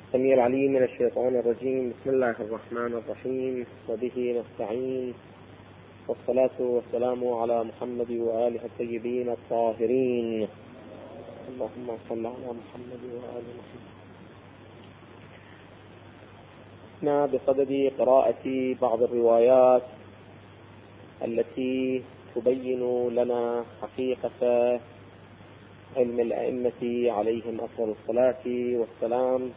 السميع العليم من الشيطان الرجيم. بسم الله الرحمن الرحيم، وبه نستعين، والصلاة والسلام على محمد وآله الطيبين الطاهرين. اللهم صل على محمد وآل محمد. بصدد قراءة بعض الروايات التي تبين لنا حقيقة علم الأئمة عليهم أفضل الصلاة والسلام،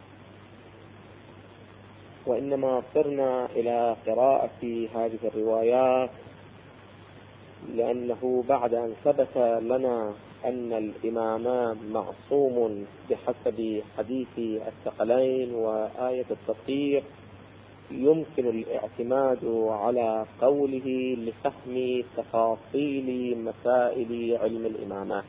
وإنما صرنا إلى قراءة هذه الروايات لأنه بعد أن ثبت لنا أن الإمام معصوم بحسب حديث الثقلين وآية التطهير، يمكن الاعتماد على قوله لفهم تفاصيل مسائل علم الإمامة.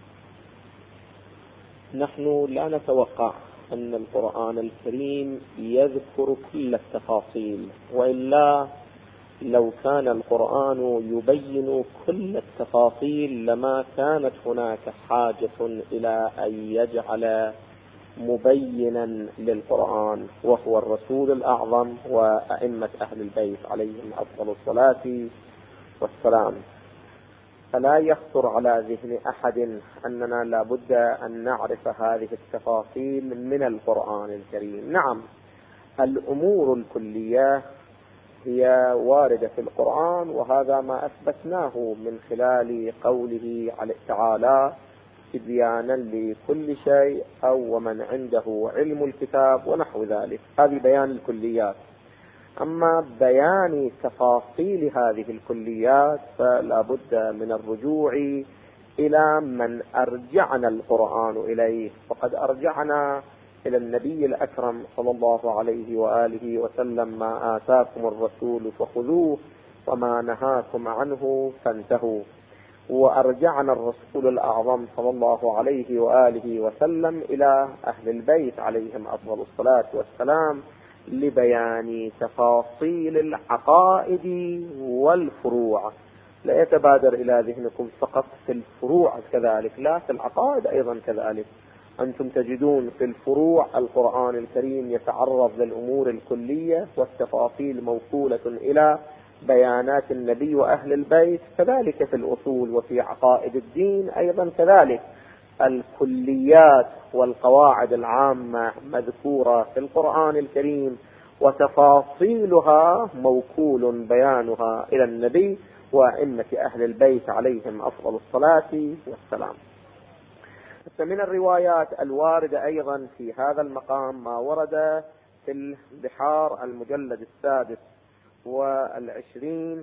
نحن لا نتوقع أن القرآن الكريم يذكر كل التفاصيل، وإلا لو كان القرآن يبين كل التفاصيل لما كانت هناك حاجة إلى أن يجعل مبينا للقرآن وهو الرسول الأعظم وأئمة أهل البيت عليهم أفضل الصلاة والسلام. فلا يخطر على ذهن أحد أننا لابد أن نعرف هذه التفاصيل من القرآن الكريم. نعم، الأمور الكلية هي واردة في القرآن، وهذا ما أثبتناه من خلال قوله تعالى تبيانا لكل شيء أو ومن عنده علم الكتاب ونحو ذلك. هذه بيان الكليات. أما بيان تفاصيل هذه الكليات فلا بد من الرجوع إلى من أرجعنا القرآن إليه، وقد أرجعنا إلى النبي الأكرم صلى الله عليه وآله وسلم: ما آتاكم الرسول فخذوه وما نهاكم عنه فانتهوا. وأرجعنا الرسول الأعظم صلى الله عليه وآله وسلم إلى أهل البيت عليهم أفضل الصلاة والسلام لبيان تفاصيل العقائد والفروع. لا يتبادر إلى ذهنكم فقط في الفروع كذلك، لا، في العقائد أيضا كذلك. أنتم تجدون في الفروع القرآن الكريم يتعرض للأمور الكلية والتفاصيل موصولة إلى بيانات النبي وأهل البيت، كذلك في الأصول وفي عقائد الدين أيضا كذلك. الكليات والقواعد العامة مذكورة في القرآن الكريم، وتفاصيلها موكول بيانها إلى النبي وأئمة أهل البيت عليهم أفضل الصلاة والسلام. من الروايات الواردة أيضا في هذا المقام ما ورد في البحار المجلد 26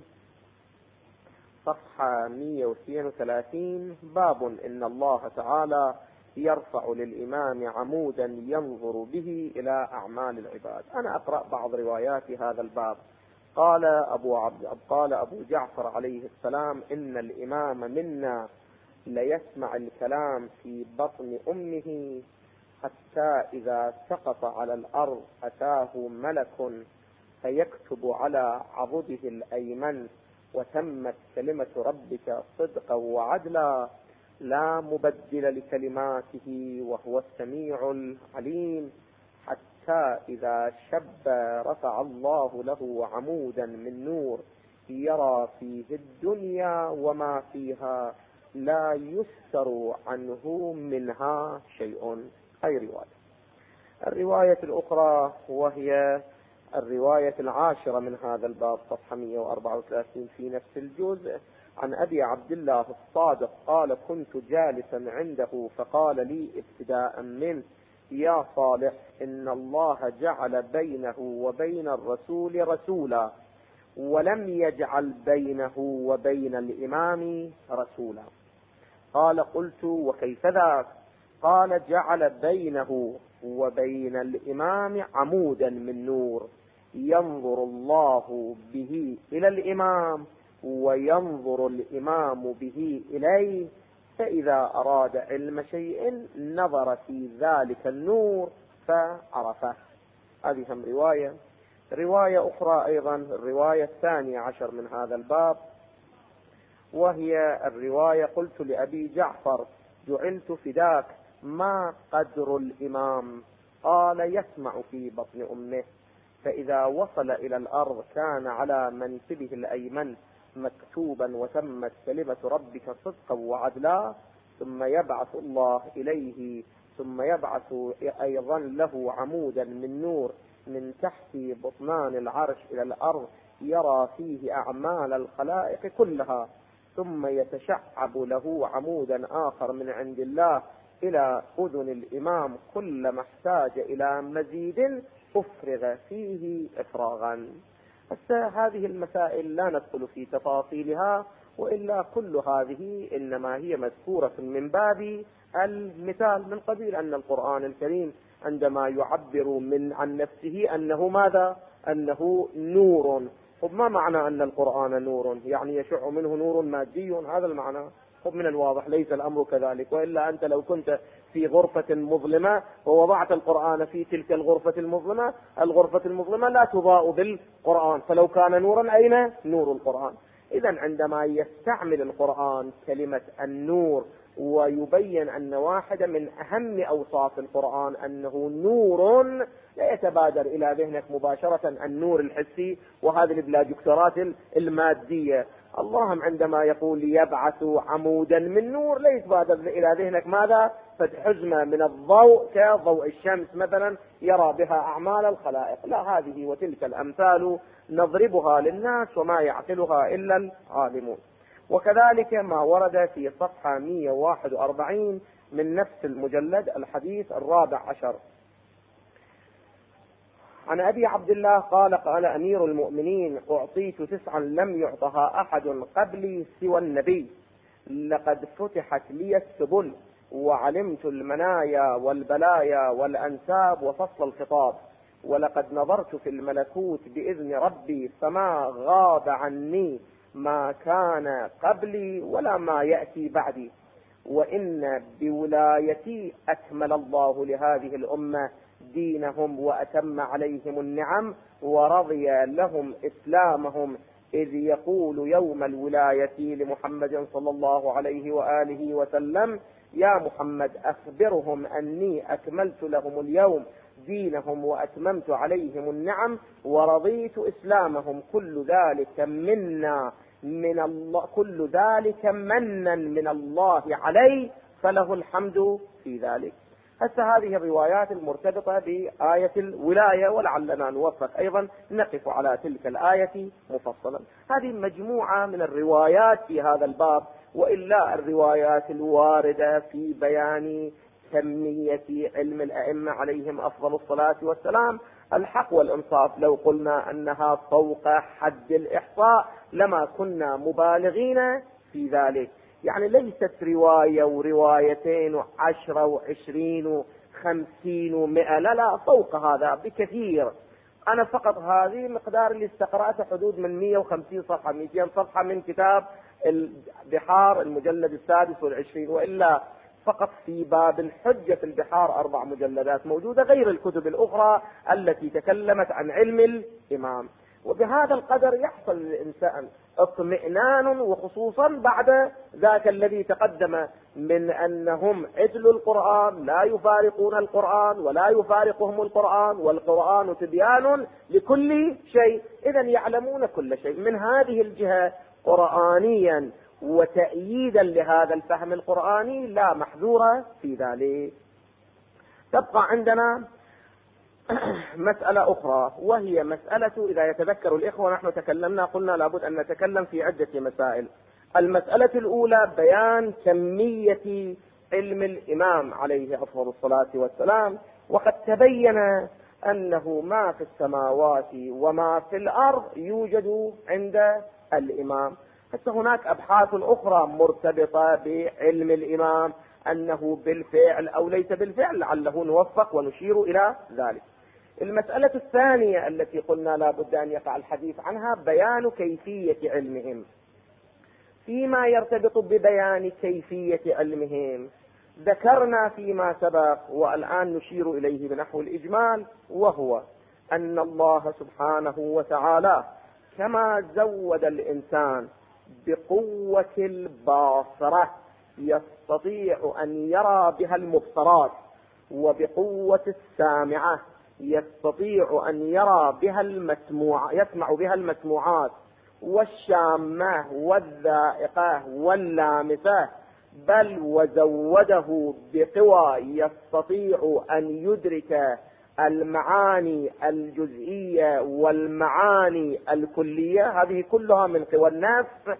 صفحة 132: باب إن الله تعالى يرفع للإمام عمودا ينظر به إلى أعمال العباد. أنا أقرأ بعض روايات هذا الباب. قال أبو جعفر عليه السلام: إن الإمام منا ليسمع الكلام في بطن أمه حتى إذا سقط على الأرض أتاه ملك فيكتب على عضده الأيمن: وتمت كلمة ربك صدقا وعدلا لا مبدل لكلماته وهو السميع العليم. حتى إذا شب رفع الله له عمودا من نور يرى فيه الدنيا وما فيها لا يستر عنه منها شيء. أي رواية. الرواية الأخرى وهي الرواية 10 من هذا الباب صفحة 134 في نفس الجزء، عن أبي عبد الله الصادق قال: كنت جالسا عنده فقال لي ابتداء منه: يا صالح، إن الله جعل بينه وبين الرسول رسولا ولم يجعل بينه وبين الإمام رسولا. قال: قلت: وكيف ذاك؟ قال: جعل بينه وبين الإمام عمودا من نور ينظر الله به إلى الإمام وينظر الإمام به إليه، فإذا أراد علم شيء نظر في ذلك النور فعرفه. هذه هم رواية أخرى أيضا، الرواية 12 من هذا الباب، وهي الرواية: قلت لأبي جعفر: جعلت فداك، ما قدر الإمام؟ قال يسمع في بطن أمه، فإذا وصل إلى الأرض كان على منكبه الأيمن مكتوبا وتمت كلمة ربك صدقا وعدلا، ثم يبعث الله إليه، ثم يبعث أيضا له عمودا من نور من تحت بطنان العرش إلى الأرض يرى فيه أعمال الخلائق كلها، ثم يتشعب له عمودا آخر من عند الله إلى أذن الإمام، كلما احتاج إلى مزيد أفرغ فيه إفراغا. هذه المسائل لا ندخل في تفاصيلها، وإلا كل هذه إنما هي مذكورة من باب المثال، من قبيل أن القرآن الكريم عندما يعبر عن نفسه أنه ماذا؟ أنه نور. ما معنى أن القرآن نور؟ يعني يشع منه نور مادي، هذا المعنى. من الواضح ليس الأمر كذلك، وإلا أنت لو كنت في غرفة مظلمة ووضعت القرآن في تلك الغرفة المظلمة لا تضاء بالقرآن، فلو كان نورا أين نور القرآن؟ إذن عندما يستعمل القرآن كلمة النور ويبين أن واحدة من أهم أوصاف القرآن أنه نور، لا يتبادر إلى ذهنك مباشرة النور الحسي وهذه البلاجكتورات المادية. اللهم عندما يقول يبعث عمودا من نور لا يتبادر إلى ذهنك ماذا؟ فتحزمة من الضوء كضوء الشمس مثلا يرى بها أعمال الخلائق. لا، هذه وتلك الأمثال نضربها للناس وما يعقلها إلا العالمون. وكذلك ما ورد في صفحة 141 من نفس المجلد الحديث 14 عن أبي عبد الله قال قال أمير المؤمنين أعطيت 9 لم يعطها أحد قبلي سوى النبي، لقد فتحت لي السبل وعلمت المنايا والبلايا والأنساب وفصل الخطاب، ولقد نظرت في الملكوت بإذن ربي فما غاب عني ما كان قبلي ولا ما يأتي بعدي، وإن بولايتي أكمل الله لهذه الأمة دينهم وأتم عليهم النعم ورضي لهم إسلامهم، إذ يقول يوم الولاية لمحمد صلى الله عليه وآله وسلم يا محمد أخبرهم أني أكملت لهم اليوم دينهم وأتممت عليهم النعم ورضيت إسلامهم، كل ذلك منا من الله، كل ذلك منا من الله علي فله الحمد في ذلك. هذه الروايات المرتبطة بآية الولاية، ولعلنا نوفق أيضا نقف على تلك الآية مفصلا. هذه مجموعة من الروايات في هذا الباب، وإلا الروايات الواردة في بيان كمية علم الأئمة عليهم أفضل الصلاة والسلام الحق والإنصاف لو قلنا أنها فوق حد الإحصاء لما كنا مبالغين في ذلك. يعني ليست رواية وروايتين 10 و20 و50 و100، لا فوق هذا بكثير. أنا فقط هذه مقدار اللي استقرأت حدود من 150 صفحة 200 صفحة من كتاب البحار المجلد 26، وإلا فقط في باب الحجة في البحار 4 مجلدات موجودة غير الكتب الأخرى التي تكلمت عن علم الإمام. وبهذا القدر يحصل للإنسان اطمئنان، وخصوصا بعد ذاك الذي تقدم من أنهم عدل القرآن لا يفارقون القرآن ولا يفارقهم القرآن، والقرآن تبيان لكل شيء، إذا يعلمون كل شيء. من هذه الجهة قرآنيا وتأييدا لهذا الفهم القرآني لا محذور في ذلك. تبقى عندنا مسألة أخرى، وهي مسألة إذا يتذكر الإخوة نحن تكلمنا قلنا لابد أن نتكلم في عدة مسائل. المسألة الأولى بيان كمية علم الإمام عليه أفضل الصلاة والسلام، وقد تبين أنه ما في السماوات وما في الأرض يوجد عند الإمام. حتى هناك أبحاث أخرى مرتبطة بعلم الإمام أنه بالفعل أو ليس بالفعل، لعله نوفق ونشير إلى ذلك. المسألة الثانية التي قلنا لا بد أن يقع الحديث عنها بيان كيفية علمهم. فيما يرتبط ببيان كيفية علمهم ذكرنا فيما سبق والآن نشير إليه بنحو الإجمال، وهو أن الله سبحانه وتعالى كما زود الإنسان بقوة الباصرة يستطيع أن يرى بها المبصرات وبقوة السامعة يستطيع أن يرى بها يسمع بها المسموعات والشامة والذائقة واللامسة، بل وزوده بقوى يستطيع أن يدرك المعاني الجزئية والمعاني الكلية، هذه كلها من قوى النفس.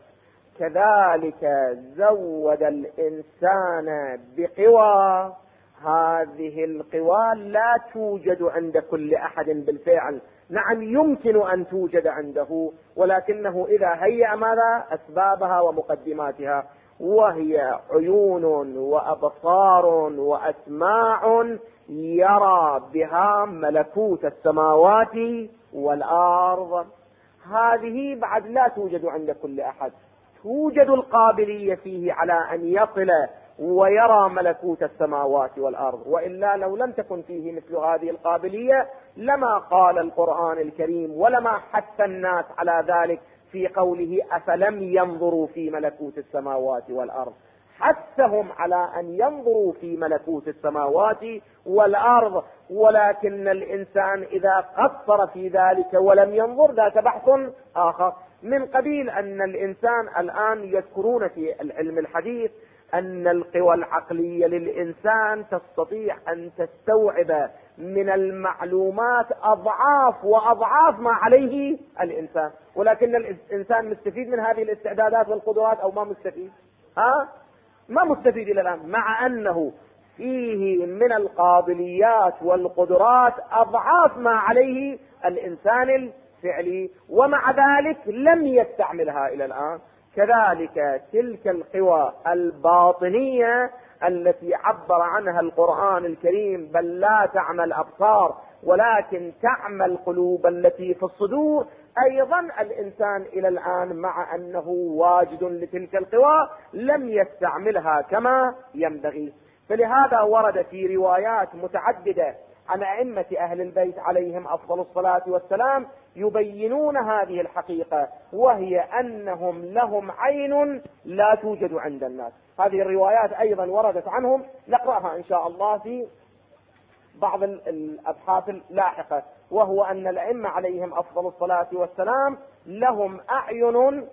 كذلك زود الإنسان بقوى، هذه القوى لا توجد عند كل أحد بالفعل، نعم يمكن أن توجد عنده، ولكنه إذا هيأ ماذا؟ أسبابها ومقدماتها، وهي عيون وأبصار وأسماع يرى بها ملكوت السماوات والأرض. هذه بعد لا توجد عند كل أحد، توجد القابلية فيه على أن يصل ويرى ملكوت السماوات والأرض، وإلا لو لم تكن فيه مثل هذه القابلية لما قال القرآن الكريم ولما حث الناس على ذلك في قوله أفلم ينظروا في ملكوت السماوات والأرض، حثهم على أن ينظروا في ملكوت السماوات والأرض. ولكن الإنسان إذا قصر في ذلك ولم ينظر ذاك بحث آخر، من قبيل أن الإنسان الآن يذكرون في العلم الحديث أن القوى العقلية للإنسان تستطيع أن تستوعب من المعلومات أضعاف وأضعاف ما عليه الإنسان، ولكن الإنسان مستفيد من هذه الاستعدادات والقدرات أو ما مستفيد؟ ما مستفيد إلى الآن، مع أنه فيه من القابليات والقدرات أضعاف ما عليه الإنسان الفعلي، ومع ذلك لم يستعملها إلى الآن. كذلك تلك القوى الباطنية التي عبر عنها القرآن الكريم، بل لا تعمى الأبصار ولكن تعمى القلوب التي في الصدور، أيضا الإنسان إلى الآن مع أنه واجد لتلك القوى لم يستعملها كما ينبغي. فلهذا ورد في روايات متعددة عن أئمة أهل البيت عليهم أفضل الصلاة والسلام يبينون هذه الحقيقة، وهي أنهم لهم عين لا توجد عند الناس. هذه الروايات أيضا وردت عنهم، نقرأها إن شاء الله في بعض الأبحاث اللاحقة، وهو أن الأئمة عليهم أفضل الصلاة والسلام لهم أعين،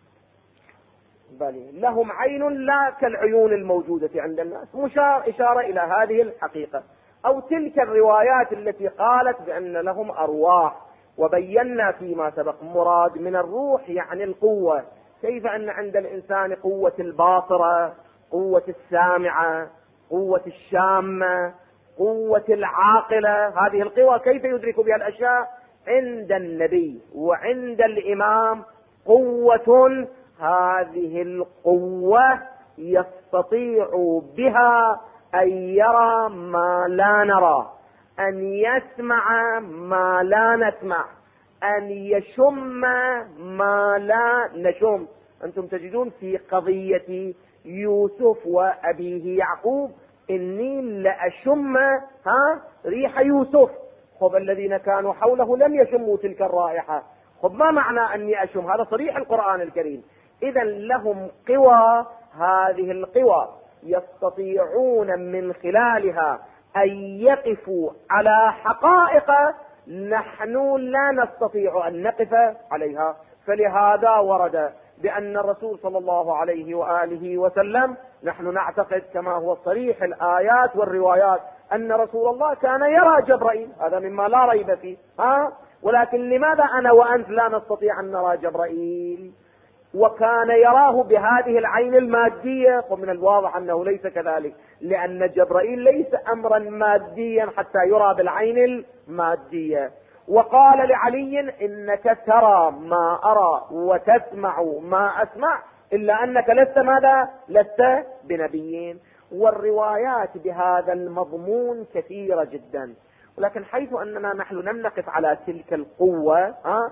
لهم عين لا كالعيون الموجودة عند الناس، إشارة إلى هذه الحقيقة. أو تلك الروايات التي قالت بأن لهم أرواح، وبينا فيما سبق مراد من الروح يعني القوة، كيف أن عند الإنسان قوة الباصرة، قوة السامعة، قوة الشامة، قوة العاقلة، هذه القوة كيف يدرك بها الأشياء؟ عند النبي وعند الإمام قوة، هذه القوة يستطيع بها أن يرى ما لا نرى، أن يسمع ما لا نسمع، أن يشم ما لا نشم. أنتم تجدون في قضية يوسف وأبيه يعقوب إني لأشم ريح يوسف. خب الذين كانوا حوله لم يشموا تلك الرائحة، خب ما معنى أني أشم؟ هذا صريح القرآن الكريم. إذا لهم قوى، هذه القوى يستطيعون من خلالها أن يقفوا على حقائق نحن لا نستطيع أن نقف عليها. فلهذا ورد بأن الرسول صلى الله عليه وآله وسلم، نحن نعتقد كما هو صريح الآيات والروايات أن رسول الله كان يرى جبرائيل، هذا مما لا ريب فيه. ولكن لماذا أنا وأنت لا نستطيع أن نرى جبرائيل؟ وكان يراه بهذه العين المادية، ومن الواضح أنه ليس كذلك، لأن جبرائيل ليس أمرا ماديا حتى يرى بالعين المادية. وقال لعلي إنك ترى ما أرى وتسمع ما أسمع إلا أنك لست ماذا؟ لست بنبيين. والروايات بهذا المضمون كثيرة جدا، ولكن حيث أننا نحن لم نقف على تلك القوة،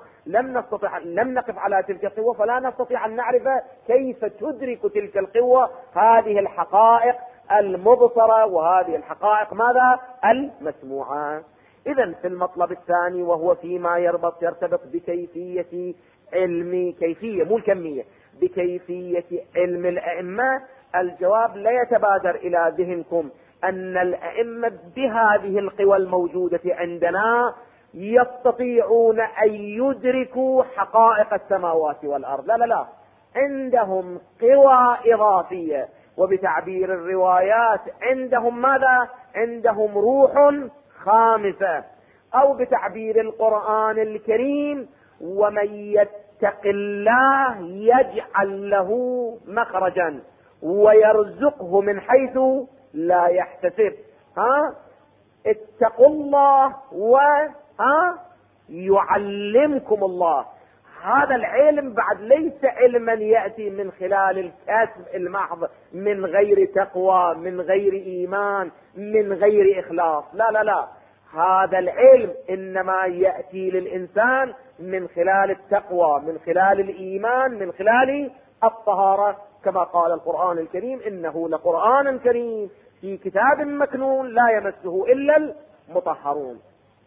لم نقف على تلك القوة، فلا نستطيع أن نعرف كيف تدرك تلك القوة هذه الحقائق المبصرة وهذه الحقائق ماذا؟ المسموعة. إذن في المطلب الثاني وهو فيما يرتبط بكيفية علم، كيفية مو الكمية، بكيفية علم الأئمة، الجواب لا يتبادر إلى ذهنكم أن الأئمة بهذه القوى الموجودة عندنا يستطيعون أن يدركوا حقائق السماوات والأرض. لا لا لا، عندهم قوى إضافية، وبتعبير الروايات عندهم ماذا؟ عندهم روح خامسة، أو بتعبير القرآن الكريم: ومن يتق الله يجعل له مخرجا ويرزقه من حيث لا يحتسب. اتقوا الله يعلمكم الله. هذا العلم بعد ليس علما يأتي من خلال الكسب المحض، من غير تقوى، من غير إيمان، من غير إخلاص. لا لا لا، هذا العلم إنما يأتي للإنسان من خلال التقوى، من خلال الإيمان، من خلال الطهارة، كما قال القرآن الكريم: إنه لقرآن كريم في كتاب مكنون لا يمسه إلا المطهرون.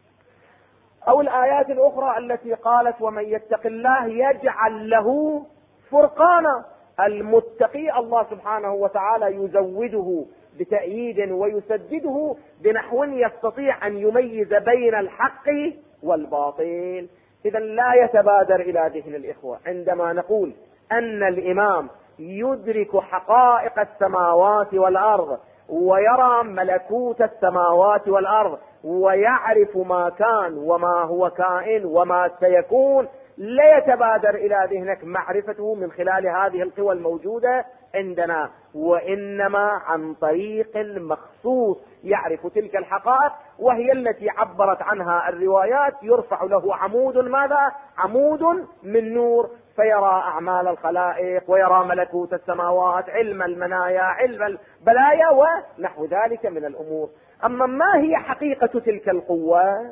أو الآيات الأخرى التي قالت: ومن يتق الله يجعل له فرقانا. المتقي الله سبحانه وتعالى يزوده بتأييد ويسدده بنحو يستطيع أن يميز بين الحق والباطل. إذا لا يتبادر إلى ذهن الإخوة عندما نقول أن الإمام يدرك حقائق السماوات والأرض ويرى ملكوت السماوات والأرض ويعرف ما كان وما هو كائن وما سيكون، لا يتبادر إلى ذهنك معرفته من خلال هذه القوى الموجودة عندنا، وإنما عن طريق مخصوص يعرف تلك الحقائق، وهي التي عبرت عنها الروايات: يرفع له عمود، ماذا؟ عمود من نور، فيرى أعمال الخلائق ويرى ملكوت السماوات، علم المنايا، علم البلايا ونحو ذلك من الأمور. أما ما هي حقيقة تلك القوة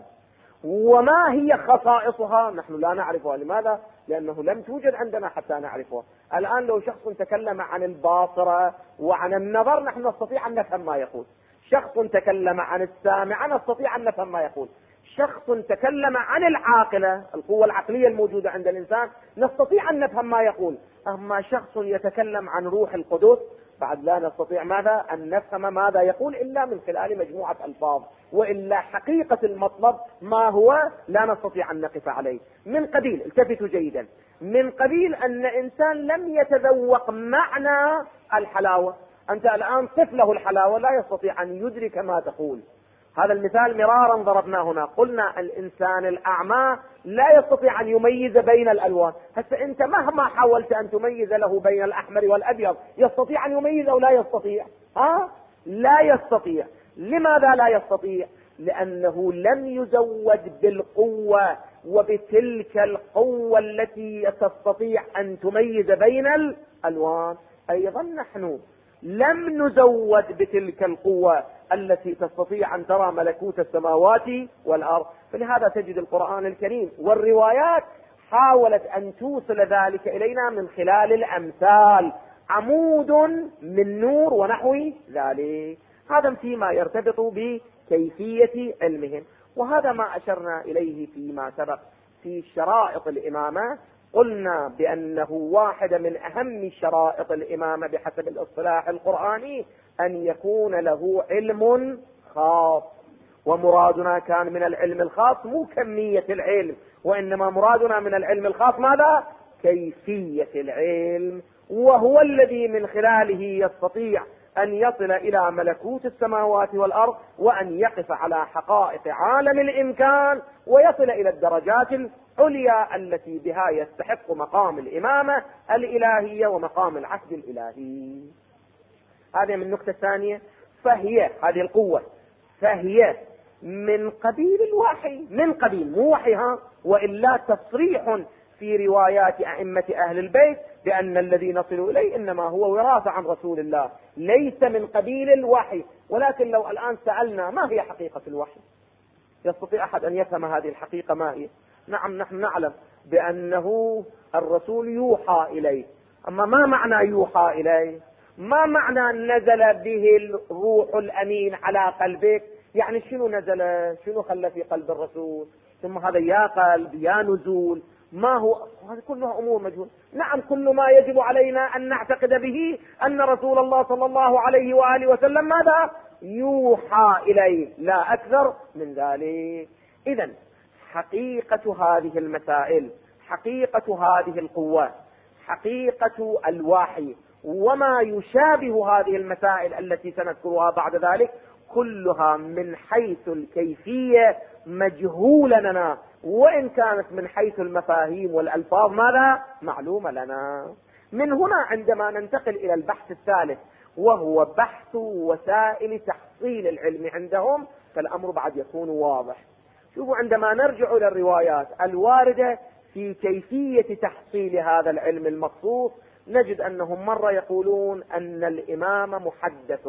وما هي خصائصها نحن لا نعرفها. لماذا؟ لأنه لم توجد عندنا حتى نعرفها. الآن لو شخص تكلم عن الباصرة وعن النظر نحن نستطيع أن نفهم ما يقول. شخص تكلم عن السامع نستطيع أن نفهم ما يقول. شخص تكلم عن العاقلة، القوة العقلية الموجودة عند الإنسان، نستطيع أن نفهم ما يقول. أما شخص يتكلم عن روح القدس بعد لا نستطيع ماذا؟ أن نفهم ماذا يقول إلا من خلال مجموعة ألفاظ، وإلا حقيقة المطلب ما هو لا نستطيع أن نقف عليه. من قبيل، التفتوا جيدا، من قبيل أن إنسان لم يتذوق معنى الحلاوة. أنت الآن طفله الحلاوة لا يستطيع أن يدرك ما تقول. هذا المثال مرارا ضربناه هنا، قلنا الإنسان الأعمى لا يستطيع أن يميز بين الألوان. هسه أنت مهما حاولت أن تميز له بين الأحمر والأبيض يستطيع أن يميز أو لا يستطيع؟ لا يستطيع. لماذا لا يستطيع؟ لأنه لم يزود بالقوة وبتلك القوة التي تستطيع أن تميز بين الألوان. أيضا نحن لم نزود بتلك القوة التي تستطيع أن ترى ملكوت السماوات والأرض. فلهذا تجد القرآن الكريم والروايات حاولت أن توصل ذلك إلينا من خلال الأمثال: عمود من نور ونحو ذلك. هذا فيما يرتبط بكيفية علمهم، وهذا ما أشرنا إليه فيما سبق في شرائط الإمامة. قلنا بأنه واحدة من أهم شرائط الإمامة بحسب الاصطلاح القرآني أن يكون له علم خاص. ومرادنا كان من العلم الخاص مو كمية العلم، وإنما مرادنا من العلم الخاص ماذا؟ كيفية العلم، وهو الذي من خلاله يستطيع أن يصل إلى ملكوت السماوات والأرض، وأن يقف على حقائق عالم الإمكان، ويصل إلى الدرجات العليا التي بها يستحق مقام الإمامة الإلهية ومقام العهد الإلهي. هذه من النقطة الثانية. فهي هذه القوة فهي من قبيل الوحي، من قبيل مو وحيها، وإلا تصريح في روايات أئمة أهل البيت بأن الذي نصل إليه إنما هو وراثة عن رسول الله، ليس من قبيل الوحي. ولكن لو الآن سألنا ما هي حقيقة الوحي، يستطيع أحد أن يفهم هذه الحقيقة ما هي؟ نعم، نحن نعلم بأنه الرسول يوحى إليه. أما ما معنى يوحى إليه؟ ما معنى نزل به الروح الأمين على قلبك؟ يعني شنو نزل؟ شنو خلى في قلب الرسول؟ ثم هذا يا قلب يا نزول، ما هو؟ هذه كلها أمور مجهول. نعم، كل ما يجب علينا أن نعتقد به أن رسول الله صلى الله عليه وآله وسلم ماذا؟ يوحى إليه لا أكثر من ذلك. إذن حقيقة هذه المسائل، حقيقة هذه القوة، حقيقة الوحي، وما يشابه هذه المسائل التي سنذكرها بعد ذلك، كلها من حيث الكيفية مجهولة لنا، وإن كانت من حيث المفاهيم والألفاظ ماذا؟ معلومة لنا. من هنا عندما ننتقل إلى البحث الثالث، وهو بحث وسائل تحصيل العلم عندهم، فالأمر بعد يكون واضح. شوفوا، عندما نرجع إلى الروايات الواردة في كيفية تحصيل هذا العلم المخصوص، نجد أنهم مرة يقولون أن الإمام محدث،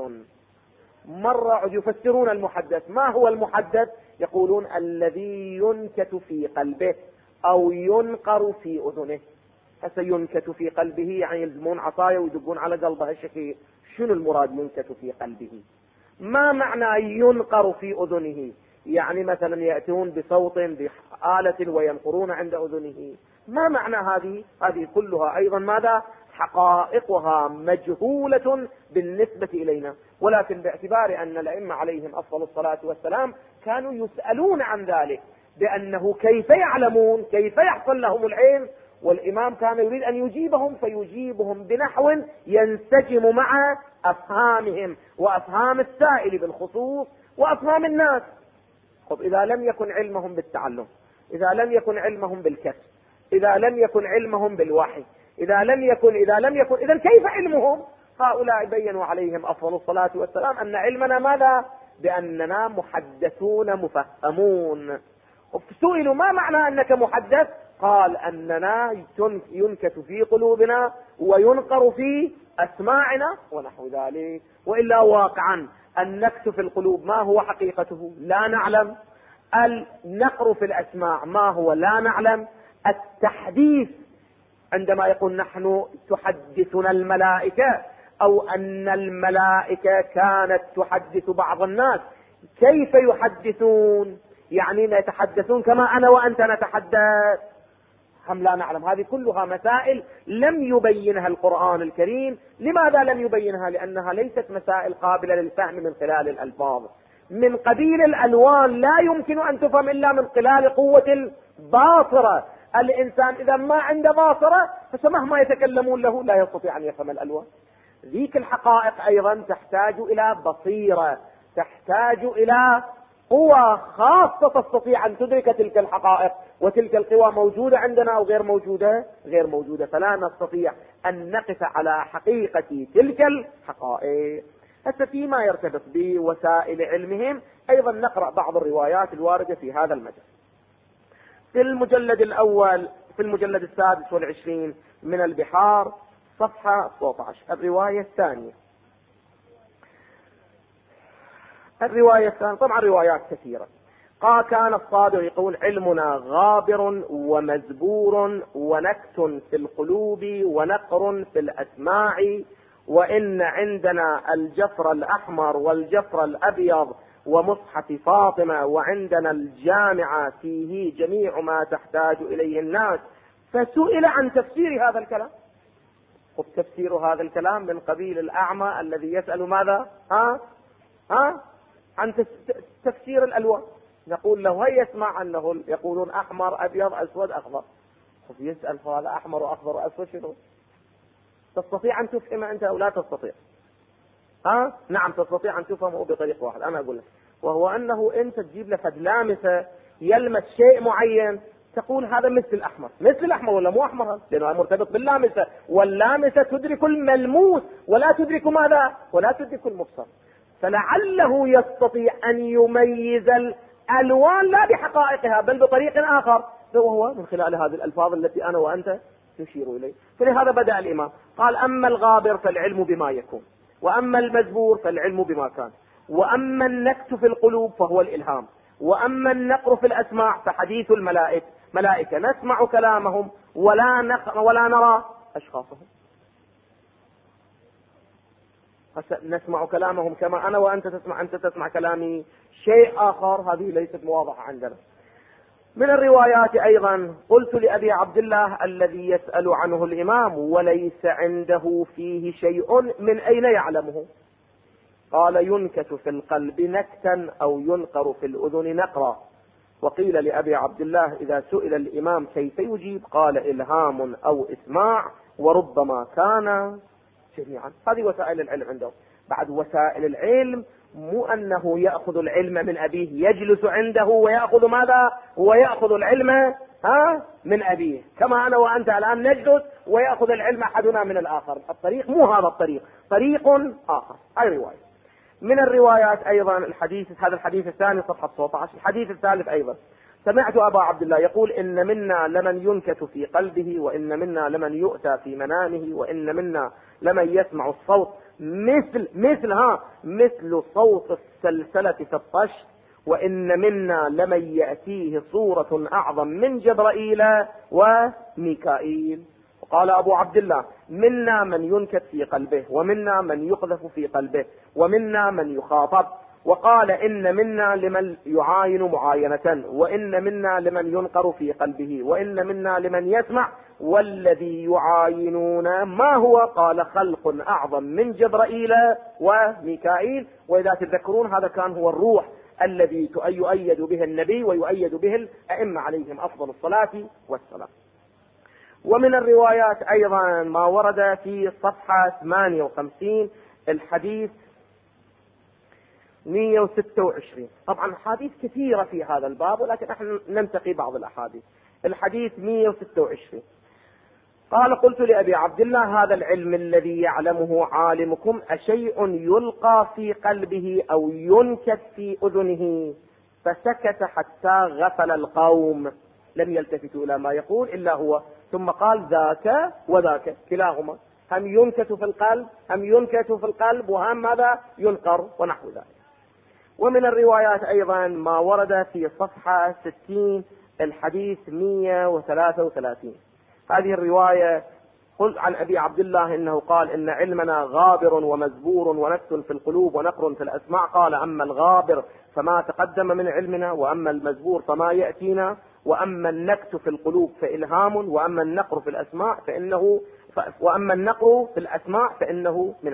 مرة يفسرون المحدث. ما هو المحدث؟ يقولون الذي ينكت في قلبه أو ينقر في أذنه. هسه ينكت في قلبه يعني يلزمون عصاية ويدقون على قلبه الشكير. شنو المراد ينكت في قلبه؟ ما معنى ينقر في أذنه؟ يعني مثلا يأتون بصوت بآلة وينقرون عند أذنه. ما معنى هذه كلها أيضا ماذا؟ حقائقها مجهولة بالنسبة إلينا، ولكن باعتبار أن الأئمة عليهم أفضل الصلاة والسلام كانوا يسألون عن ذلك، بأنه كيف يعلمون، كيف يحصل لهم العلم، والإمام كان يريد أن يجيبهم، فيجيبهم بنحو ينسجم مع أفهامهم وأفهام السائل بالخصوص وأفهام الناس. طب إذا لم يكن علمهم بالتعلم، إذا لم يكن علمهم بالكسب، إذا لم يكن علمهم بالوحي، إذا لم يكن إذا كيف علمهم؟ هؤلاء بينوا عليهم أفضل الصلاة والسلام أن علمنا ماذا؟ بأننا محدثون مفهمون. سئلوا ما معنى أنك محدث؟ قال أننا ينكت في قلوبنا وينقر في أسماعنا ونحو ذلك. وإلا واقعا النكت في القلوب ما هو حقيقته؟ لا نعلم. النقر في الأسماع ما هو؟ لا نعلم. التحديث عندما يقول نحن تحدثنا الملائكة، أو أن الملائكة كانت تحدث بعض الناس، كيف يحدثون؟ يعني يتحدثون كما أنا وأنت نتحدث؟ هم لا نعلم. هذه كلها مسائل لم يبينها القرآن الكريم. لماذا لم يبينها؟ لأنها ليست مسائل قابلة للفهم من خلال الألفاظ. من قبيل الألوان لا يمكن أن تفهم إلا من خلال قوة الباصرة. الإنسان إذا ما عنده باصرة فمهما يتكلمون له لا يستطيع أن يفهم الألوان. ذيك الحقائق أيضا تحتاج إلى بصيرة، تحتاج إلى قوة خاصة تستطيع أن تدرك تلك الحقائق، وتلك القوى موجودة عندنا أو غير موجودة؟ غير موجودة. فلا نستطيع أن نقف على حقيقة تلك الحقائق. هسه فيما يرتبط بوسائل علمهم أيضا نقرأ بعض الروايات الواردة في هذا المجال. في المجلد الأول، في المجلد 26 من البحار، صفحة 19، الرواية الثانية. الرواية الثانية طبعا روايات كثيرة. قال كان الصادق يقول علمنا غابر ومزبور ونكت في القلوب ونقر في الأسماع، وإن عندنا الجفر الأحمر والجفر الأبيض ومصحف فاطمة، وعندنا الجامع فيه جميع ما تحتاج إليه الناس. فسئل عن تفسير هذا الكلام. تفسير هذا الكلام من قبيل الأعمى الذي يسأل ماذا؟ عن تفسير الألوان. نقول له هيا يسمع أنه يقولون أحمر أبيض أسود أخضر. يسأل هذا أحمر وأخضر وأسود شنو؟ تستطيع أن تفهم أنت أو لا تستطيع؟ نعم تستطيع أن تفهمه بطريق واحد، أنا أقول لك، وهو أنه أنت تجيب له فد لامسة يلمس شيء معين، تقول هذا مثل الأحمر. مثل الأحمر ولا مو أحمر؟ لأنه مرتبط باللامسة، واللامسة تدرك الملموس ولا تدرك ماذا؟ ولا تدرك المبصر. فلعله يستطيع أن يميز الألوان لا بحقائقها بل بطريق آخر، وهو من خلال هذه الألفاظ التي أنا وأنت نشير إليه. فلهذا بدأ الإمام قال أما الغابر فالعلم بما يكون، وأما المزبور فالعلم بما كان، وأما النكت في القلوب فهو الإلهام، وأما النقر في الأسماع فحديث ملائكة نسمع كلامهم ولا نرى أشخاصهم. نسمع كلامهم كما أنا وأنت تسمع، أنت تسمع كلامي شيء آخر، هذه ليست واضحة عندنا. من الروايات أيضا قلت لأبي عبد الله الذي يسأل عنه الإمام وليس عنده فيه شيء من أين يعلمه؟ قال ينكت في القلب نكتا أو ينقر في الأذن نقرا. وقيل لأبي عبد الله إذا سئل الإمام كيف يجيب قال إلهام أو إسماع وربما كان جميعا. هذه وسائل العلم عنده. بعد وسائل العلم مو أنه يأخذ العلم من أبيه، يجلس عنده ويأخذ ماذا؟ ويأخذ العلم من أبيه، كما أنا وأنت الآن نجلس ويأخذ العلم أحدنا من الآخر. الطريق مو هذا الطريق، طريق آخر. أي رواية من الروايات أيضا الحديث، هذا الحديث الثاني صفحة 19. الحديث الثالث أيضا: سمعت أبا عبد الله يقول إن منا لمن ينكت في قلبه، وإن منا لمن يؤتى في منامه، وإن منا لمن يسمع الصوت مثل صوت السلسلة في الطش، وإن منا لمن يأتيه صورة أعظم من جبرائيل وميكائيل. وقال أبو عبد الله: منا من ينكت في قلبه، ومنا من يقذف في قلبه، ومنا من يخاطب. وقال إن منا لمن يعاين معاينة، وإن منا لمن ينقر في قلبه، وإن منا لمن يسمع. والذي يعاينون ما هو؟ قال خلق أعظم من جبرائيل وميكائيل. وإذا تذكرون هذا كان هو الروح الذي يؤيد به النبي ويؤيد به الأئمة عليهم أفضل الصلاة والسلام. ومن الروايات أيضا ما ورد في صفحة 58 الحديث 126. طبعا حديث كثيرة في هذا الباب، ولكن نحن ننتقي بعض الأحاديث. الحديث 126: قال قلت لأبي عبد الله: هذا العلم الذي يعلمه عالمكم أشيء يلقى في قلبه أو ينكت في أذنه؟ فسكت حتى غفل القوم، لم يلتفتوا إلى ما يقول إلا هو، ثم قال: ذاك وذاك كلاهما، هم ينكت في القلب، هم ينكت في القلب، وهم ماذا؟ ينقر، ونحو ذلك. ومن الروايات أيضا ما ورد في صفحة 60 الحديث 133. هذه الرواية قل عن أبي عبد الله إنه قال: إن علمنا غابر ومزبور ونكت في القلوب ونقر في الأسماع. قال: أما الغابر فما تقدم من علمنا، وأما المزبور فما يأتينا، وأما النكت في القلوب فإلهام، وأما النقر في الأسماع فإنه من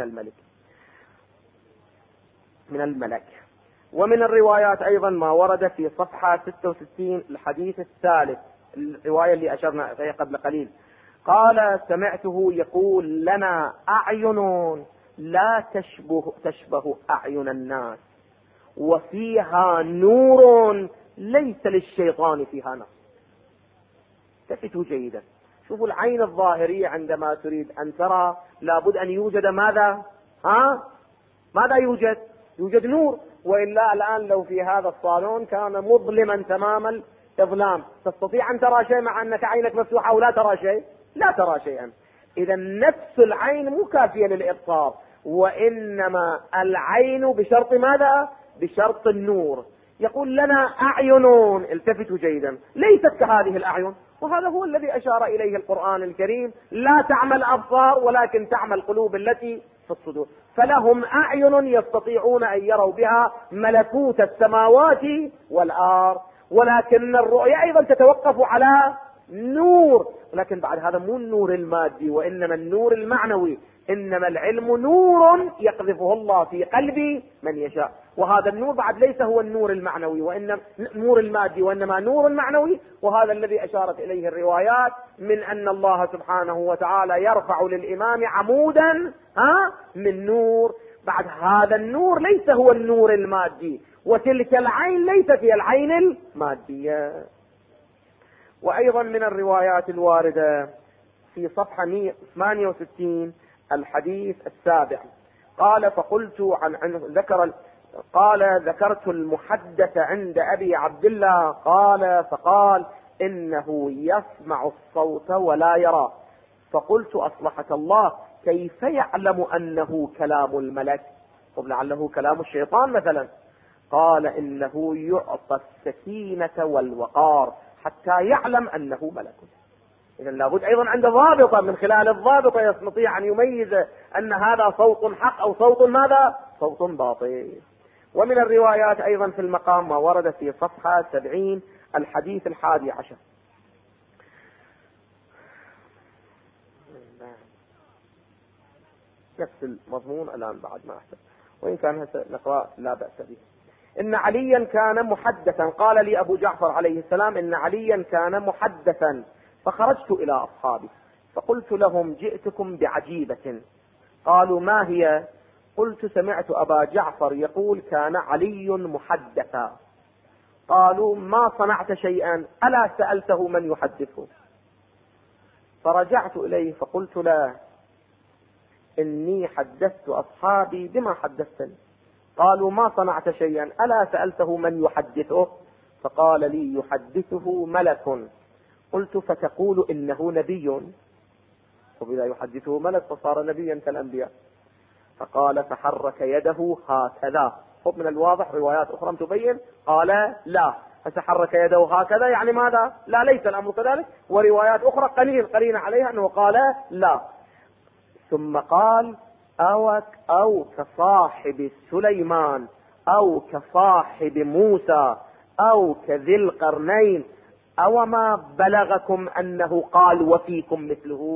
الملك. ومن الروايات أيضا ما ورد في صفحة 66 الحديث الثالث، الرواية اللي أشرنا إليها قبل قليل. قال: سمعته يقول: لنا أعين لا تشبه أعين الناس، وفيها نور ليس للشيطان فيها نقص. تفتوا جيدا، شوفوا العين الظاهرية عندما تريد أن ترى لابد أن يوجد ماذا؟ ماذا يوجد؟ يوجد نور. وإلا الآن لو في هذا الصالون كان مظلما تمام الإظلام، تستطيع أن ترى شيء مع أنك عينك مفتوحة ولا ترى شيء؟ لا ترى شيئا. إذا نفس العين مو كافية للإبصار، وإنما العين بشرط ماذا؟ بشرط النور. يقول: لنا أعين، التفتوا جيدا، ليست كهذه الأعين. وهذا هو الذي أشار إليه القرآن الكريم: لا تعمى الأبصار ولكن تعمى القلوب التي في الصدور. فلهم أعين يستطيعون أن يروا بها ملكوت السماوات والأرض، ولكن الرؤية أيضا تتوقف على نور، ولكن بعد هذا مو النور المادي وإنما النور المعنوي. إنما العلم نور يقذفه الله في قلب من يشاء، وهذا النور بعد ليس هو النور المعنوي وإنما النور المادي، وإنما نور معنوي. وهذا الذي أشارت إليه الروايات من أن الله سبحانه وتعالى يرفع للإمام عمودا من نور. بعد هذا النور ليس هو النور المادي، وتلك العين ليست هي العين المادية. وأيضا من الروايات الواردة في صفحة 168 الحديث السابع: قال: فقلت ذكرت المحدث عند أبي عبد الله، فقال: إنه يسمع الصوت ولا يرى. فقلت: أصلحك الله، كيف يعلم أنه كلام الملك؟ طب لعله كلام الشيطان مثلا. قال: إنه يعطى السكينة والوقار حتى يعلم أنه ملك. إذا لابد أيضا عند ضابطة، من خلال الضابطة يستطيع أن يميز أن هذا صوت حق أو صوت ماذا؟ صوت باطل. ومن الروايات أيضا في المقام ما ورد في صفحة 70 الحديث 11، نفس المضمون الآن بعد ما أحسن. وإن كان نقرأ لا بأس به. إن عليا كان محدثا، قال لي أبو جعفر عليه السلام إن عليا كان محدثا، فخرجت إلى أصحابي فقلت لهم جئتكم بعجيبة. قالوا ما هي؟ قلت سمعت أبا جعفر يقول كان علي محدثا. قالوا ما صنعت شيئا، ألا سألته من يحدثه؟ فرجعت إليه فقلت له إني حدثت أصحابي بما حدثتني. قالوا ما صنعت شيئا، ألا سألته من يحدثه؟ فقال لي يحدثه ملك. قلت فتقول إنه نبي؟ وبذا يحدثه ملك فصار نبيا كالأنبياء. فقال فحرك يده هكذا. خب من الواضح روايات أخرى تبين قال لا، فتحرك يده هكذا يعني ماذا؟ لا، ليس الأمر كذلك. وروايات أخرى قليل عليها أنه قال لا. ثم قال أو كصاحب سليمان أو كصاحب موسى أو كذي القرنين، أو ما بلغكم أنه قال وفيكم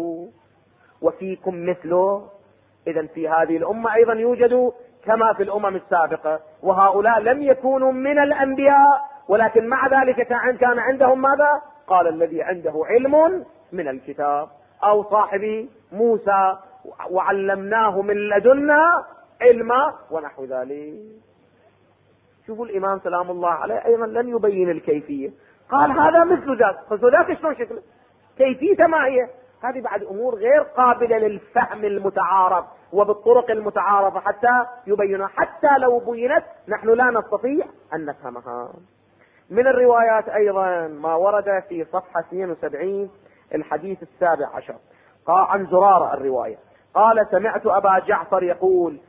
مثله. إذن في هذه الأمة أيضا يوجد كما في الأمم السابقة، وهؤلاء لم يكونوا من الأنبياء، ولكن مع ذلك كان عندهم ماذا؟ قال الذي عنده علم من الكتاب، أو صاحب موسى وعلمناه من لدنا علما ونحو ذلك. شوفوا الإمام سلام الله عليه أيضا لم يبين الكيفية، قال هذا مثل ذاك، فذاك شلون شكله؟ كيفيته ما هي؟ هذه بعد أمور غير قابلة للفهم المتعارف وبالطرق المتعارفة حتى يبينها، حتى لو بينت نحن لا نستطيع أن نفهمها. من الروايات أيضا ما ورد في صفحة 72 الحديث 17 قال عن زرارة الرواية قال سمعت أبا جعفر يقول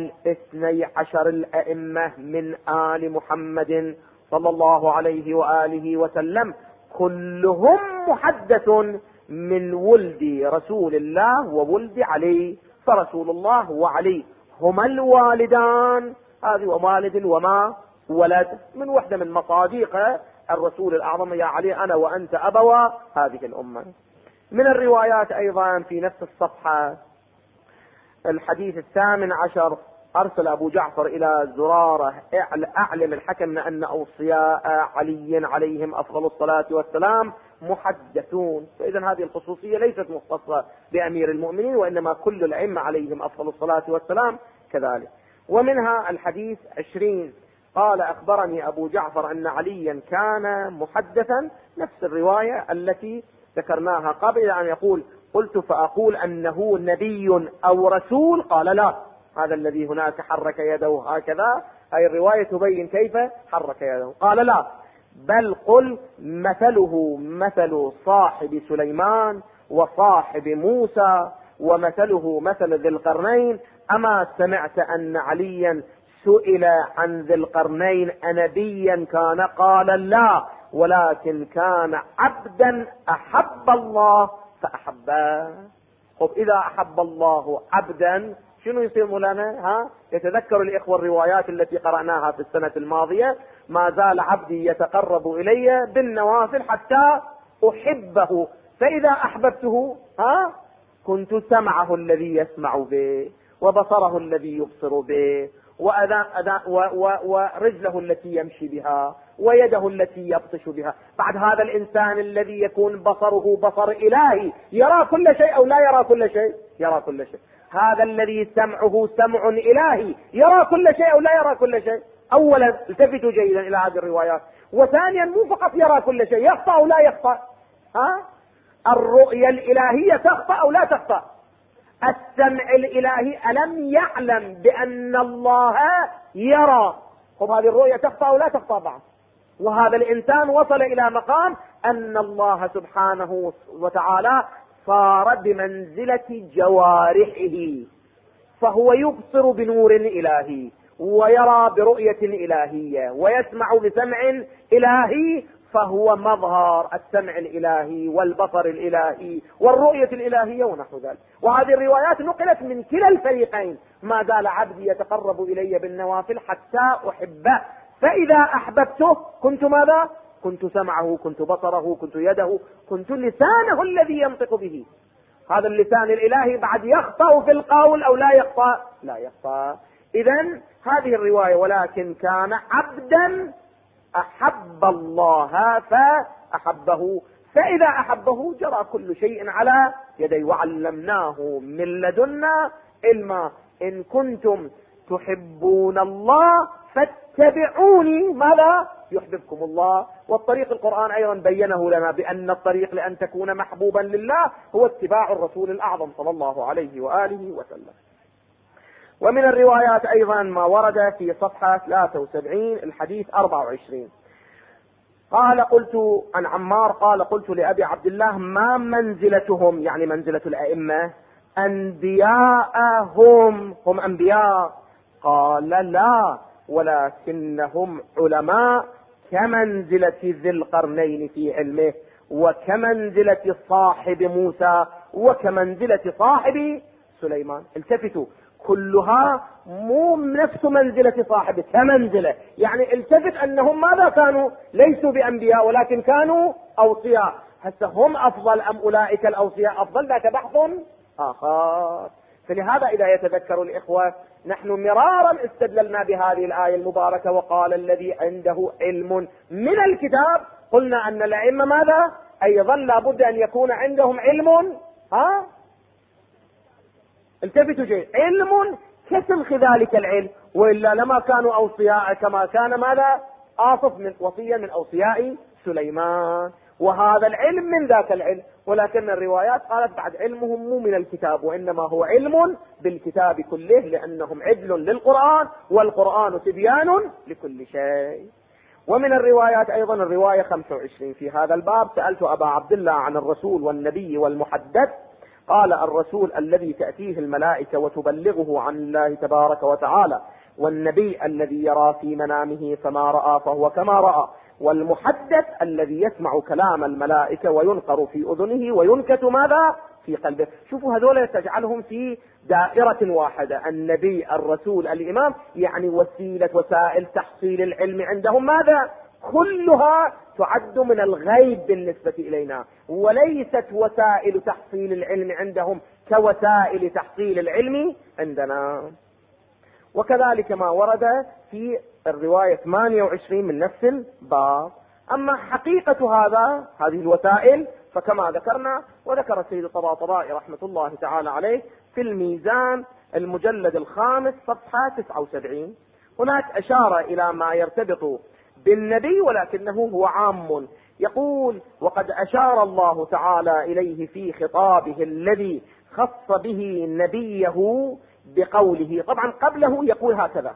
12 الأئمة من آل محمد صلى الله عليه وآله وسلم كلهم محدث من ولد رسول الله وولد علي، فرسول الله وعلي هما الوالدان، هذه ووالد وما ولد، من وحدة من مصاديق الرسول الأعظم يا علي أنا وأنت أبوا هذه الأمة. من الروايات أيضا في نفس الصفحة الحديث 18 أرسل أبو جعفر إلى زرارة أعلم الحكم أن أوصياء علي عليهم أفضل الصلاة والسلام محدثون. فإذا هذه الخصوصية ليست مختصة بأمير المؤمنين، وإنما كل الأئمة عليهم أفضل الصلاة والسلام كذلك. ومنها الحديث 20 قال أخبرني أبو جعفر أن عليا كان محدثا، نفس الرواية التي ذكرناها قبل أن يقول قلت فأقول أنه نبي أو رسول، قال لا، هذا الذي هناك حرك يده هكذا، هذه الرواية تبين كيف حرك يده، قال لا بل قل مثله مثل صاحب سليمان وصاحب موسى ومثله مثل ذي القرنين. أما سمعت أن عليا سئل عن ذي القرنين أنبيا كان؟ قال لا، ولكن كان عبدا أحب الله فأحبه. طب إذا أحب الله عبدا شنو يصير مولانا؟ يتذكر الإخوة الروايات التي قرأناها في السنة الماضية ما زال عبدي يتقرب إلي بالنوافل حتى أحبه، فإذا أحببته كنت سمعه الذي يسمع به وبصره الذي يبصر به ورجله التي يمشي بها ويده التي يبطش بها. بعد هذا الإنسان الذي يكون بصره بصر إلهي يرى كل شيء أو لا يرى كل شيء؟ يرى كل شيء. هذا الذي سمعه سمع إلهي يرى كل شيء أو لا يرى كل شيء؟ أولا التفتوا جيدا إلى هذه الروايات، وثانيا مو فقط يرى كل شيء، يخطأ أو لا يخطأ؟ الرؤية الإلهية تخطأ أو لا تخطأ؟ السمع الإلهي ألم يعلم بأن الله يرى؟ طب هذه الرؤية تخطأ أو لا تخطأ بعض؟ وهذا الإنسان وصل إلى مقام أن الله سبحانه وتعالى صار بمنزلة جوارحه، فهو يبصر بنور إلهي ويرى برؤية إلهية ويسمع بسمع إلهي، فهو مظهر السمع الإلهي والبصر الإلهي والرؤية الإلهية ونحو ذلك. وهذه الروايات نقلت من كلا الفريقين، ما زال عبدي يتقرب إلي بالنوافل حتى أحبه، فإذا أحببته كنت ماذا؟ كنت سمعه، كنت بصره، كنت يده، كنت لسانه الذي ينطق به. هذا اللسان الإلهي بعد يخطأ في القول أو لا يخطأ؟ لا يخطأ. إذن هذه الرواية ولكن كان عبدا أحب الله فأحبه، فإذا أحبه جرى كل شيء على يديه. وعلمناه من لدنا علما إن كنتم تحبون الله فاتبعوني ماذا يحببكم الله. والطريق القرآن أيضا بينه لنا بأن الطريق لأن تكون محبوبا لله هو اتباع الرسول الأعظم صلى الله عليه وآله وسلم. ومن الروايات أيضا ما ورد في صفحة 73 الحديث 24 قال قلت عن عمار قال قلت لأبي عبد الله ما منزلتهم، يعني منزلة الأئمة، أنبياءهم، هم أنبياء؟ قال لا ولكنهم علماء كمنزلة ذي القرنين في علمه، وكمنزلة صاحب موسى، وكمنزلة صاحب سليمان. التفتوا، كلها مو نفس منزلة صاحبه، كمنزلة، يعني التفت أنهم ماذا كانوا؟ ليسوا بأنبياء ولكن كانوا أوصياء. هسه هم أفضل أم أولئك الأوصياء أفضل؟ ذاك بحث آخر. فلهذا إذا يتذكر الإخوة نحن مرارا استدللنا بهذه الآية المباركة وقال الذي عنده علم من الكتاب، قلنا أن الأئمة ماذا؟ أيضا لابد أن يكون عندهم علم، التفتوا جيد، علم كسلخ ذلك العلم، وإلا لما كانوا أوصياء كما كان ماذا؟ آصف من وصيا من أوصياء سليمان، وهذا العلم من ذاك العلم. ولكن الروايات قالت بعد علمهم مو من الكتاب وإنما هو علم بالكتاب كله، لأنهم عدل للقرآن والقرآن تبيان لكل شيء. ومن الروايات أيضا الرواية 25 في هذا الباب سألت أبا عبد الله عن الرسول والنبي والمحدث، قال الرسول الذي تأتيه الملائكة وتبلغه عن الله تبارك وتعالى، والنبي الذي يرى في منامه فما رأى فهو كما رأى، والمحدث الذي يسمع كلام الملائكة وينقر في أذنه وينكت ماذا؟ في قلبه. شوفوا هذول تجعلهم في دائرة واحدة، النبي الرسول الإمام، يعني وسائل تحصيل العلم عندهم ماذا؟ كلها تعد من الغيب بالنسبة إلينا، وليست وسائل تحصيل العلم عندهم كوسائل تحصيل العلم عندنا. وكذلك ما ورد في الرواية 28 من نفس الباب. أما حقيقة هذه الوسائل فكما ذكرنا، وذكر السيد الطباطبائي رحمة الله تعالى عليه في الميزان المجلد 5 صفحة 79، هناك أشار إلى ما يرتبط بالنبي ولكنه هو عام. يقول وقد أشار الله تعالى إليه في خطابه الذي خص به نبيه بقوله، طبعا قبله يقول هكذا،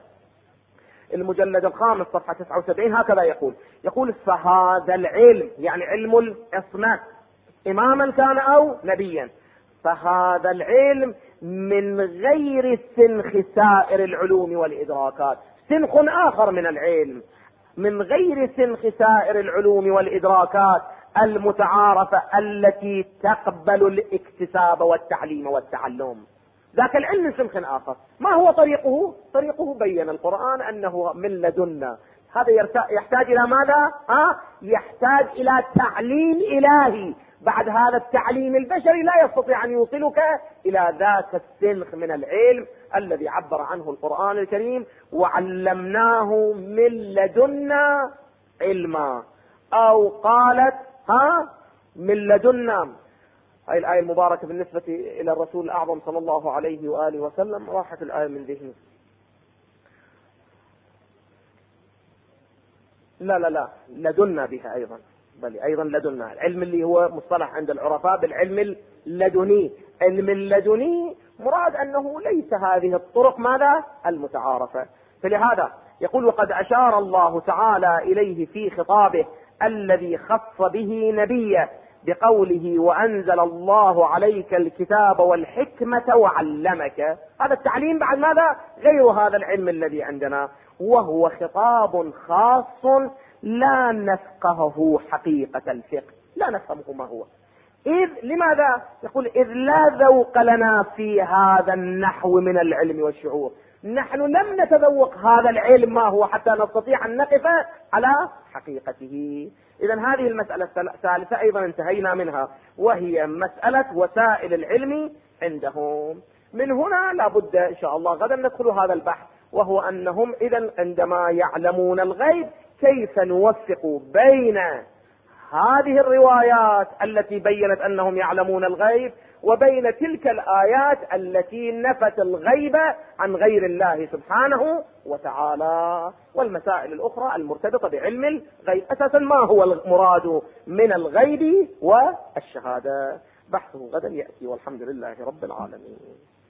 المجلد 5 صفحة 79 هكذا يقول فهذا العلم، يعني علم العصمة إماما كان أو نبيا، فهذا العلم من غير سنخ سائر العلوم والإدراكات، سنخ آخر من العلم، من غير سنخ سائر العلوم والإدراكات المتعارفة التي تقبل الاكتساب والتعليم والتعلم. ذاك العلم من سنخ آخر. ما هو طريقه؟ طريقه بين القرآن أنه من لدنا. هذا يحتاج إلى ماذا؟ يحتاج إلى تعليم إلهي. بعد هذا التعليم البشري لا يستطيع أن يوصلك إلى ذاك السنخ من العلم الذي عبر عنه القرآن الكريم وعلمناه من لدنا علما، أو قالت من لدنا. هاي الآية المباركة بالنسبة إلى الرسول الأعظم صلى الله عليه وآله وسلم راحت الآية من ذهني. لا لدنا بها أيضا، بل أيضا لدنا العلم اللي هو مصطلح عند العرفاء بالعلم اللدني. علم اللدني مراد أنه ليس هذه الطرق ماذا؟ المتعارفة. فلهذا يقول وقد أشار الله تعالى إليه في خطابه الذي خص به نبيه بقوله وأنزل الله عليك الكتاب والحكمة وعلمك. هذا التعليم بعد ماذا؟ غير هذا العلم الذي عندنا، وهو خطاب خاص لا نفقهه حقيقة الفقه، لا نفهمه ما هو. لماذا؟ يقول إذ لا ذوق لنا في هذا النحو من العلم والشعور. نحن لم نتذوق هذا العلم ما هو حتى نستطيع أن نقف على حقيقته. إذن هذه المسألة الثالثة أيضا انتهينا منها، وهي مسألة وسائل العلم عندهم. من هنا لابد إن شاء الله غدا ندخل هذا البحث، وهو أنهم إذن عندما يعلمون الغيب كيف نوفق بين هذه الروايات التي بيّنت أنهم يعلمون الغيب وبين تلك الآيات التي نفت الغيب عن غير الله سبحانه وتعالى، والمسائل الأخرى المرتبطة بعلم الغيب. أساسا ما هو المراد من الغيب والشهادة؟ بحثه غدا يأتي، والحمد لله رب العالمين.